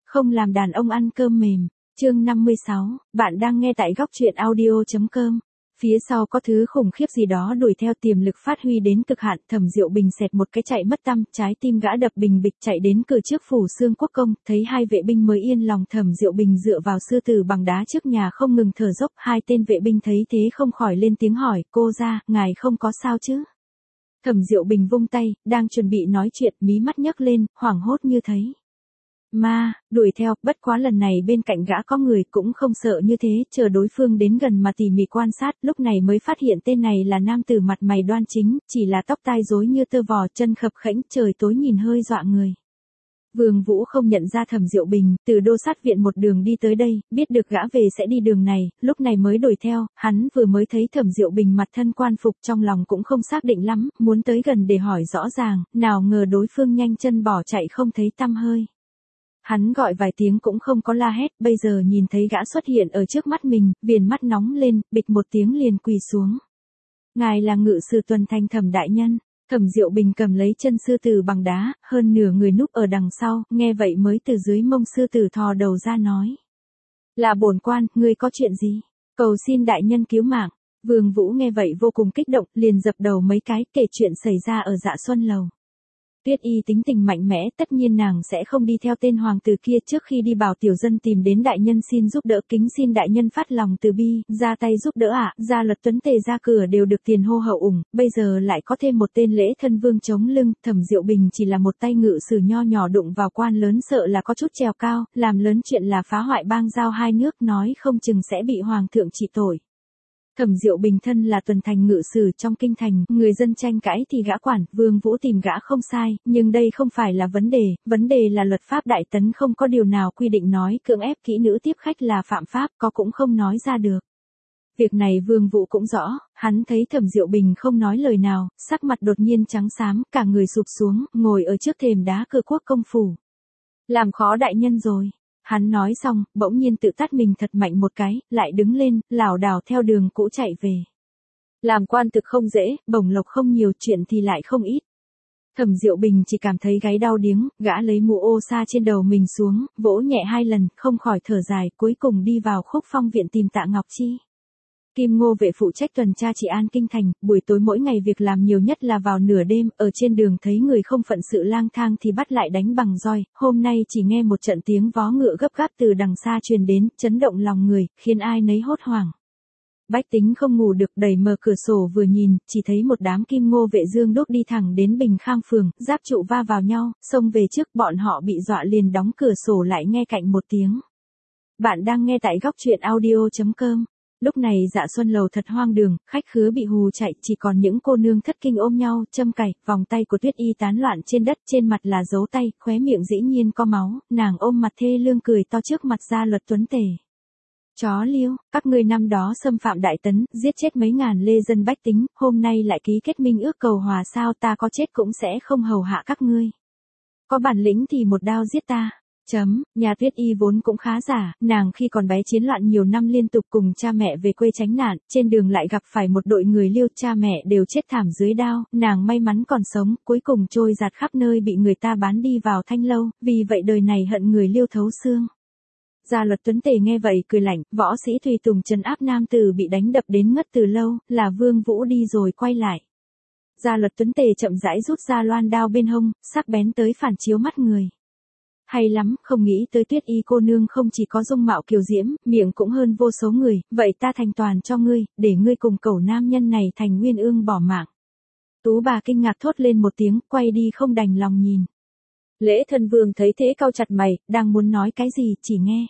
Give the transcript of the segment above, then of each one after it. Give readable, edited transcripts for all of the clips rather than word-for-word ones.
Không làm đàn ông ăn cơm mềm. Chương 56, bạn đang nghe tại góc truyện audio.com. Phía sau có thứ khủng khiếp gì đó đuổi theo, tiềm lực phát huy đến cực hạn. Thẩm Diệu Bình xẹt một cái chạy mất tăm, trái tim gã đập bình bịch, chạy đến cửa trước phủ Xương Quốc công, thấy hai vệ binh mới yên lòng. Thẩm Diệu Bình dựa vào sư tử bằng đá trước nhà không ngừng thở dốc. Hai tên vệ binh thấy thế không khỏi lên tiếng hỏi: cô ra, ngài không có sao chứ? Thẩm Diệu Bình vung tay, đang chuẩn bị nói chuyện, mí mắt nhấc lên, hoảng hốt như thấy ma đuổi theo. Bất quá lần này bên cạnh gã có người, cũng không sợ như thế, chờ đối phương đến gần mà tỉ mỉ quan sát, lúc này mới phát hiện tên này là nam tử mặt mày đoan chính, chỉ là tóc tai rối như tơ vò, chân khập khẽnh, trời tối nhìn hơi dọa người. Vương Vũ không nhận ra Thẩm Diệu Bình, từ Đô Sát viện một đường đi tới đây, biết được gã về sẽ đi đường này, lúc này mới đuổi theo. Hắn vừa mới thấy Thẩm Diệu Bình mặt thân quan phục, trong lòng cũng không xác định lắm, muốn tới gần để hỏi rõ ràng, nào ngờ đối phương nhanh chân bỏ chạy không thấy tăm hơi. Hắn gọi vài tiếng cũng không có la hét, bây giờ nhìn thấy gã xuất hiện ở trước mắt mình, viền mắt nóng lên, bịch một tiếng liền quỳ xuống. Ngài là ngự sử tuần thành Thẩm đại nhân. Thẩm Diệu Bình cầm lấy chân sư tử bằng đá, hơn nửa người núp ở đằng sau, nghe vậy mới từ dưới mông sư tử thò đầu ra nói: là bổn quan, ngươi có chuyện gì? Cầu xin đại nhân cứu mạng. Vương Vũ nghe vậy vô cùng kích động, liền dập đầu mấy cái, kể chuyện xảy ra ở Dạ Xuân Lầu. Tuyết Y tính tình mạnh mẽ, tất nhiên nàng sẽ không đi theo tên hoàng tử kia. Trước khi đi bảo tiểu dân tìm đến đại nhân xin giúp đỡ, kính xin đại nhân phát lòng từ bi, ra tay giúp đỡ ạ. Gia Luật Tuấn Tề ra cửa đều được tiền hô hậu ủng, bây giờ lại có thêm một tên lễ thân vương chống lưng. Thẩm Diệu Bình chỉ là một tay ngự sử nho nhỏ đụng vào quan lớn, sợ là có chút trèo cao, làm lớn chuyện là phá hoại bang giao hai nước, nói không chừng sẽ bị hoàng thượng trị tội. Thẩm Diệu Bình thân là tuần thành ngự sử trong kinh thành, người dân tranh cãi thì gã quản, Vương Vũ tìm gã không sai, nhưng đây không phải là vấn đề là luật pháp Đại Tấn không có điều nào quy định nói cưỡng ép kỹ nữ tiếp khách là phạm pháp, có cũng không nói ra được. Việc này Vương Vũ cũng rõ, hắn thấy Thẩm Diệu Bình không nói lời nào, sắc mặt đột nhiên trắng xám, cả người sụp xuống, ngồi ở trước thềm đá cửa quốc công phủ. Làm khó đại nhân rồi. Hắn nói xong, bỗng nhiên tự tát mình thật mạnh một cái, lại đứng lên, lảo đảo theo đường cũ chạy về. Làm quan thực không dễ, bổng lộc không nhiều, chuyện thì lại không ít. Thẩm Diệu Bình chỉ cảm thấy gáy đau điếng, gã lấy mũ ô sa trên đầu mình xuống, vỗ nhẹ hai lần, không khỏi thở dài, cuối cùng đi vào Khúc Phong viện tìm Tạ Ngọc Chi. Kim Ngô vệ phụ trách tuần tra trị an kinh thành, buổi tối mỗi ngày việc làm nhiều nhất là vào nửa đêm, ở trên đường thấy người không phận sự lang thang thì bắt lại đánh bằng roi. Hôm nay chỉ nghe một trận tiếng vó ngựa gấp gáp từ đằng xa truyền đến, chấn động lòng người, khiến ai nấy hốt hoảng. Bách tính không ngủ được, đẩy mở cửa sổ vừa nhìn, chỉ thấy một đám Kim Ngô vệ dương đốt đi thẳng đến Bình Khang phường, giáp trụ va vào nhau, xông về trước, bọn họ bị dọa liền đóng cửa sổ lại, nghe cạnh một tiếng. Bạn đang nghe tại góc truyện audio.com. Lúc này Dạ Xuân Lầu thật hoang đường, khách khứa bị hù chạy, chỉ còn những cô nương thất kinh ôm nhau, châm cài, vòng tay của Tuyết Y tán loạn trên đất, trên mặt là dấu tay, khóe miệng dĩ nhiên có máu, nàng ôm mặt thê lương cười to trước mặt Gia Luật Tuấn Tề. Chó liêu, các ngươi năm đó xâm phạm Đại Tấn, giết chết mấy ngàn lê dân bách tính, hôm nay lại ký kết minh ước cầu hòa sao? Ta có chết cũng sẽ không hầu hạ các ngươi. Có bản lĩnh thì một đao giết ta. Nhà Tuyết Y vốn cũng khá giả, nàng khi còn bé chiến loạn nhiều năm liên tục cùng cha mẹ về quê tránh nạn, trên đường lại gặp phải một đội người Liêu, cha mẹ đều chết thảm dưới đao, nàng may mắn còn sống, cuối cùng trôi giạt khắp nơi, bị người ta bán đi vào Thanh Lâu, vì vậy đời này hận người Liêu thấu xương. Gia Luật Tuấn Tề nghe vậy cười lạnh, võ sĩ tùy tùng trấn áp nam tử bị đánh đập đến ngất từ lâu, là Vương Vũ đi rồi quay lại. Gia Luật Tuấn Tề chậm rãi rút ra loan đao bên hông, sắc bén tới phản chiếu mắt người. Hay lắm, không nghĩ tới Tuyết Y cô nương không chỉ có dung mạo kiều diễm, miệng cũng hơn vô số người, vậy ta thành toàn cho ngươi, để ngươi cùng cẩu nam nhân này thành nguyên ương bỏ mạng. Tú bà kinh ngạc thốt lên một tiếng, quay đi không đành lòng nhìn. Lễ thân vương thấy thế cau chặt mày, đang muốn nói cái gì, chỉ nghe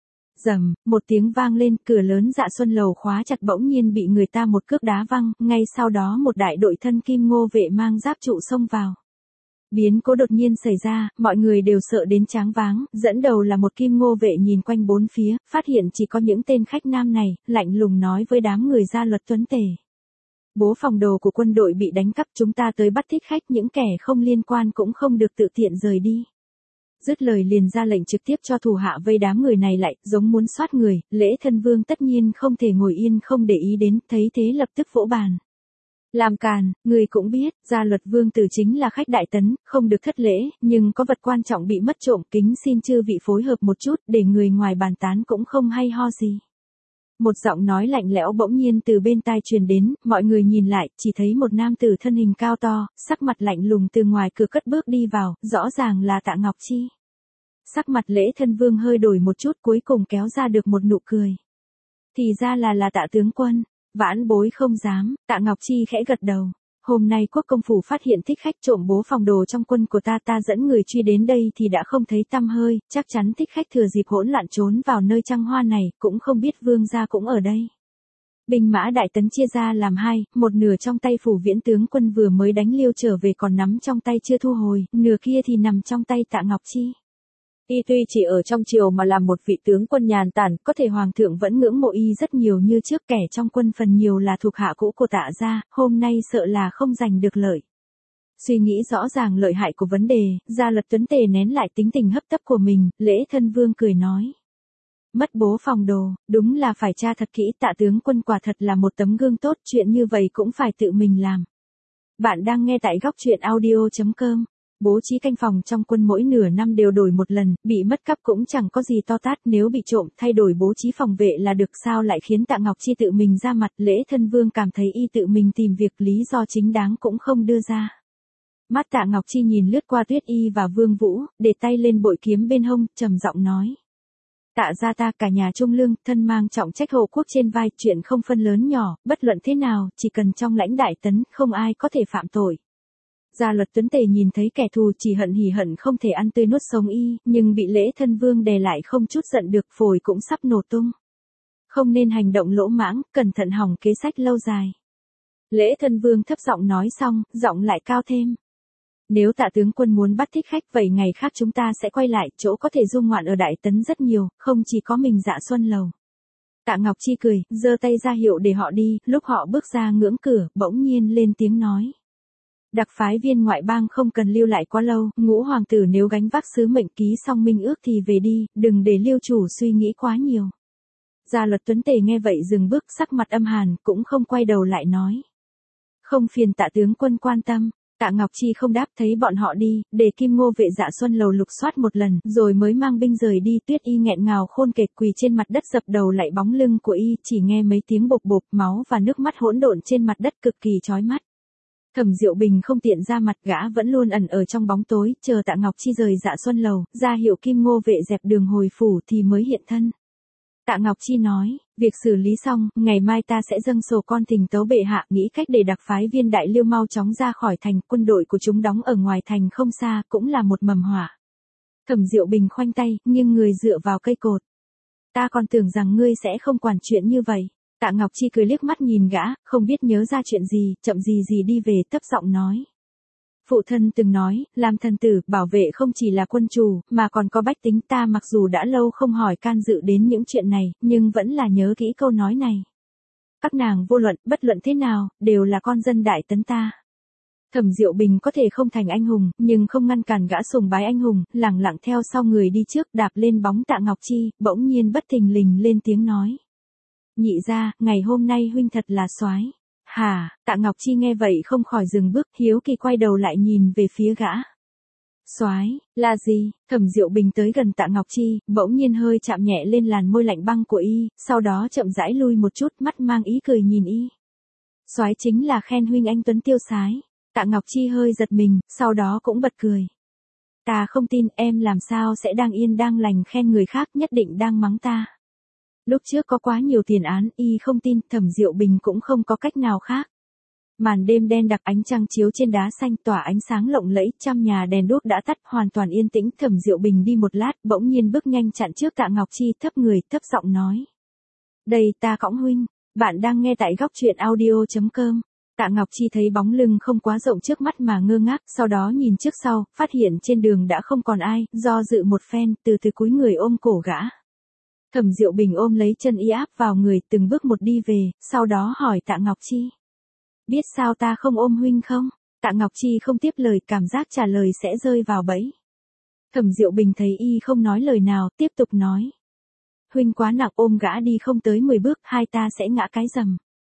rầm, một tiếng vang lên, cửa lớn Dạ Xuân Lầu khóa chặt bỗng nhiên bị người ta một cước đá văng, ngay sau đó một đại đội thân Kim Ngô vệ mang giáp trụ xông vào. Biến cố đột nhiên xảy ra, mọi người đều sợ đến choáng váng, dẫn đầu là một Kim Ngô vệ nhìn quanh bốn phía, phát hiện chỉ có những tên khách nam này, lạnh lùng nói với đám người Gia Luật Tuấn Tề. Bố phòng đồ của quân đội bị đánh cắp, chúng ta tới bắt thích khách, những kẻ không liên quan cũng không được tự tiện rời đi. Dứt lời liền ra lệnh trực tiếp cho thủ hạ vây đám người này lại, giống muốn soát người, lễ thân vương tất nhiên không thể ngồi yên không để ý đến, thấy thế lập tức vỗ bàn. Làm càn, người cũng biết, gia luật vương tử chính là khách đại tấn, không được thất lễ, nhưng có vật quan trọng bị mất trộm, kính xin chư vị phối hợp một chút, để người ngoài bàn tán cũng không hay ho gì. Một giọng nói lạnh lẽo bỗng nhiên từ bên tai truyền đến, mọi người nhìn lại, chỉ thấy một nam tử thân hình cao to, sắc mặt lạnh lùng từ ngoài cửa cất bước đi vào, rõ ràng là Tạ Ngọc Chi. Sắc mặt Lễ Thân Vương hơi đổi một chút, cuối cùng kéo ra được một nụ cười. Thì ra là Tạ tướng quân. Vãn bối không dám. Tạ Ngọc Chi khẽ gật đầu. Hôm nay quốc công phủ phát hiện thích khách trộm bố phòng đồ trong quân của ta dẫn người truy đến đây thì đã không thấy tăm hơi, chắc chắn thích khách thừa dịp hỗn loạn trốn vào nơi trăng hoa này, cũng không biết vương gia cũng ở đây. Binh mã đại tấn chia ra làm hai, một nửa trong tay phủ viễn tướng quân vừa mới đánh Liêu trở về còn nắm trong tay chưa thu hồi, nửa kia thì nằm trong tay Tạ Ngọc Chi. Y tuy chỉ ở trong triều mà làm một vị tướng quân nhàn tản, có thể hoàng thượng vẫn ngưỡng mộ y rất nhiều như trước, kẻ trong quân phần nhiều là thuộc hạ cũ của Tạ gia, hôm nay sợ là không giành được lợi. Suy nghĩ rõ ràng lợi hại của vấn đề, Gia Luật Tuấn Tề nén lại tính tình hấp tấp của mình, Lễ Thân Vương cười nói. Mất bố phòng đồ, đúng là phải tra thật kỹ, Tạ tướng quân quả thật là một tấm gương tốt, chuyện như vậy cũng phải tự mình làm. Bạn đang nghe tại góc truyện audio.com. Bố trí canh phòng trong quân mỗi nửa năm đều đổi một lần, bị mất cắp cũng chẳng có gì to tát, nếu bị trộm, thay đổi bố trí phòng vệ là được, sao lại khiến Tạ Ngọc Chi tự mình ra mặt. Lễ Thân Vương cảm thấy y tự mình tìm việc, lý do chính đáng cũng không đưa ra. Mắt Tạ Ngọc Chi nhìn lướt qua Tuyết Y và Vương Vũ, để tay lên bội kiếm bên hông, trầm giọng nói. Tạ gia ta cả nhà trung lương, thân mang trọng trách hộ quốc trên vai, chuyện không phân lớn nhỏ, bất luận thế nào, chỉ cần trong lãnh đại tấn, không ai có thể phạm tội. Gia Luật Tuấn Tề nhìn thấy kẻ thù chỉ hận hỉ hận không thể ăn tươi nuốt sống y, nhưng bị Lễ Thân Vương đè lại không chút giận được, phổi cũng sắp nổ tung. Không nên hành động lỗ mãng, cẩn thận hỏng kế sách lâu dài. Lễ Thân Vương thấp giọng nói xong, giọng lại cao thêm. Nếu Tạ tướng quân muốn bắt thích khách, vậy ngày khác chúng ta sẽ quay lại, chỗ có thể du ngoạn ở Đại Tấn rất nhiều, không chỉ có mình Dạ Xuân Lầu. Tạ Ngọc Chi cười, giơ tay ra hiệu để họ đi, lúc họ bước ra ngưỡng cửa, bỗng nhiên lên tiếng nói. Đặc phái viên ngoại bang không cần lưu lại quá lâu, Ngũ hoàng tử nếu gánh vác sứ mệnh ký xong minh ước thì về đi, đừng để Liêu chủ suy nghĩ quá nhiều. Gia Luật Tuấn Tề nghe vậy dừng bước, sắc mặt âm hàn, cũng không quay đầu lại nói. Không phiền Tạ tướng quân quan tâm. Tạ Ngọc Chi không đáp, thấy bọn họ đi, để Kim Ngô vệ Dạ Xuân Lầu lục soát một lần, rồi mới mang binh rời đi. Tuyết Y nghẹn ngào khôn kệch quỳ trên mặt đất dập đầu lạy bóng lưng của y, chỉ nghe mấy tiếng bộp bộp, máu và nước mắt hỗn độn trên mặt đất cực kỳ chói mắt. Thẩm Diệu Bình không tiện ra mặt, gã vẫn luôn ẩn ở trong bóng tối, chờ Tạ Ngọc Chi rời Dạ Xuân Lầu, ra hiệu Kim Ngô vệ dẹp đường hồi phủ thì mới hiện thân. Tạ Ngọc Chi nói, việc xử lý xong, ngày mai ta sẽ dâng sổ con thỉnh tấu bệ hạ, nghĩ cách để đặc phái viên Đại Liêu mau chóng ra khỏi thành, quân đội của chúng đóng ở ngoài thành không xa, cũng là một mầm họa. Thẩm Diệu Bình khoanh tay, nhưng người dựa vào cây cột. Ta còn tưởng rằng ngươi sẽ không quản chuyện như vậy. Tạ Ngọc Chi cười liếc mắt nhìn gã, không biết nhớ ra chuyện gì, chậm gì đi về, thấp giọng nói. Phụ thân từng nói, làm thần tử, bảo vệ không chỉ là quân chủ, mà còn có bách tính, ta mặc dù đã lâu không hỏi can dự đến những chuyện này, nhưng vẫn là nhớ kỹ câu nói này. Các nàng vô luận, bất luận thế nào, đều là con dân Đại Tấn ta. Thẩm Diệu Bình có thể không thành anh hùng, nhưng không ngăn cản gã sùng bái anh hùng, lẳng lặng theo sau người đi trước, đạp lên bóng Tạ Ngọc Chi, bỗng nhiên bất thình lình lên tiếng nói. Nhị gia, ngày hôm nay huynh thật là soái. Hả? Tạ Ngọc Chi nghe vậy không khỏi dừng bước, hiếu kỳ quay đầu lại nhìn về phía gã. Soái, là gì? Thẩm Diệu Bình tới gần Tạ Ngọc Chi, bỗng nhiên hơi chạm nhẹ lên làn môi lạnh băng của y, sau đó chậm rãi lui một chút, mắt mang ý cười nhìn y. Soái chính là khen huynh anh tuấn tiêu sái. Tạ Ngọc Chi hơi giật mình, sau đó cũng bật cười. Ta không tin, em làm sao sẽ đang yên đang lành khen người khác, nhất định đang mắng ta. Lúc trước có quá nhiều tiền án, y không tin, Thẩm Diệu Bình cũng không có cách nào khác. Màn đêm đen đặc, ánh trăng chiếu trên đá xanh tỏa ánh sáng lộng lẫy, trăm nhà đèn đuốc đã tắt, hoàn toàn yên tĩnh. Thẩm Diệu Bình đi một lát, bỗng nhiên bước nhanh chặn trước Tạ Ngọc Chi, thấp người, thấp giọng nói. Đây, ta cõng huynh. Bạn đang nghe tại góc truyện audio.com. Tạ Ngọc Chi thấy bóng lưng không quá rộng trước mắt mà ngơ ngác, sau đó nhìn trước sau, phát hiện trên đường đã không còn ai, do dự một phen, từ từ cúi người ôm cổ gã. Thẩm Diệu Bình ôm lấy chân y áp vào người, từng bước một đi về, sau đó hỏi Tạ Ngọc Chi. Biết sao ta không ôm huynh không? Tạ Ngọc Chi không tiếp lời, cảm giác trả lời sẽ rơi vào bẫy. Thẩm Diệu Bình thấy y không nói lời nào, tiếp tục nói. Huynh quá nặng, ôm gã đi không tới 10 bước, hai ta sẽ ngã cái rầm.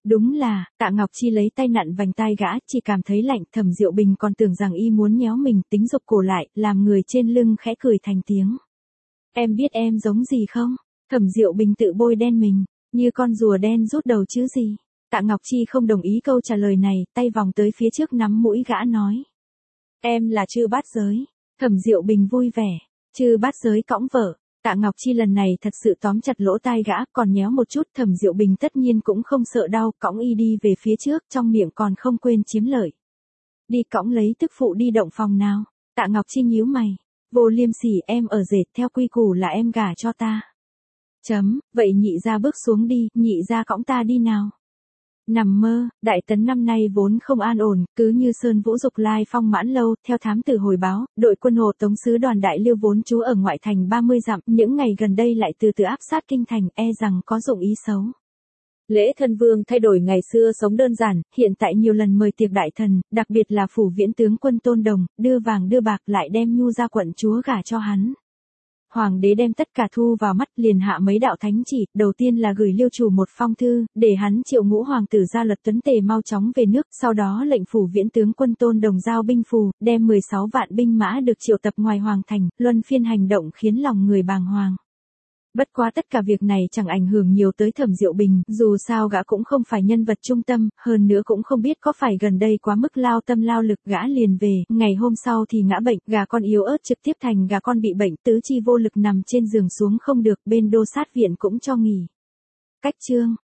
Đúng là, Tạ Ngọc Chi lấy tay nặn vành tai gã, chỉ cảm thấy lạnh. Thẩm Diệu Bình còn tưởng rằng y muốn nhéo mình, tính giục cổ lại, làm người trên lưng khẽ cười thành tiếng. Em biết em giống gì không? Thẩm Diệu Bình tự bôi đen mình, như con rùa đen rút đầu chứ gì. Tạ Ngọc Chi không đồng ý câu trả lời này, tay vòng tới phía trước nắm mũi gã nói. Em là Chư Bát Giới. Thẩm Diệu Bình vui vẻ. Chư Bát Giới cõng vợ. Tạ Ngọc Chi lần này thật sự tóm chặt lỗ tai gã, còn nhéo một chút. Thẩm Diệu Bình tất nhiên cũng không sợ đau, cõng y đi về phía trước, trong miệng còn không quên chiếm lợi. Đi cõng lấy tức phụ đi động phòng nào. Tạ Ngọc Chi nhíu mày. Vô Liêm Sỉ, em ở dệt, theo quy củ là em gả cho ta. Vậy nhị gia bước xuống đi, nhị gia cõng ta đi nào. Nằm mơ, Đại Tấn năm nay vốn không an ổn, cứ như Sơn Vũ Dục Lai Phong Mãn Lâu, theo thám tử hồi báo, đội quân hộ tống sứ đoàn Đại Liêu vốn trú ở ngoại thành 30 dặm, những ngày gần đây lại từ từ áp sát kinh thành, e rằng có dụng ý xấu. Lễ thân vương thay đổi ngày xưa sống đơn giản, hiện tại nhiều lần mời tiệc đại thần, đặc biệt là phủ viễn tướng quân Tôn Đồng, đưa vàng đưa bạc lại đem nhu ra quận chúa gả cho hắn. Hoàng đế đem tất cả thu vào mắt, liền hạ mấy đạo thánh chỉ, đầu tiên là gửi Liêu chủ một phong thư, để hắn triệu ngũ hoàng tử Gia Luật Tuấn Tề mau chóng về nước, sau đó lệnh phủ viễn tướng quân Tôn Đồng giao binh phù, đem 16 vạn binh mã được triệu tập ngoài hoàng thành, luân phiên hành động khiến lòng người bàng hoàng. Bất quá tất cả việc này chẳng ảnh hưởng nhiều tới Thẩm Diệu Bình, dù sao gã cũng không phải nhân vật trung tâm, hơn nữa cũng không biết có phải gần đây quá mức lao tâm lao lực gã liền về, ngày hôm sau thì ngã bệnh, gà con yếu ớt trực tiếp thành gà con bị bệnh, tứ chi vô lực nằm trên giường xuống không được, bên đô sát viện cũng cho nghỉ. Cách chương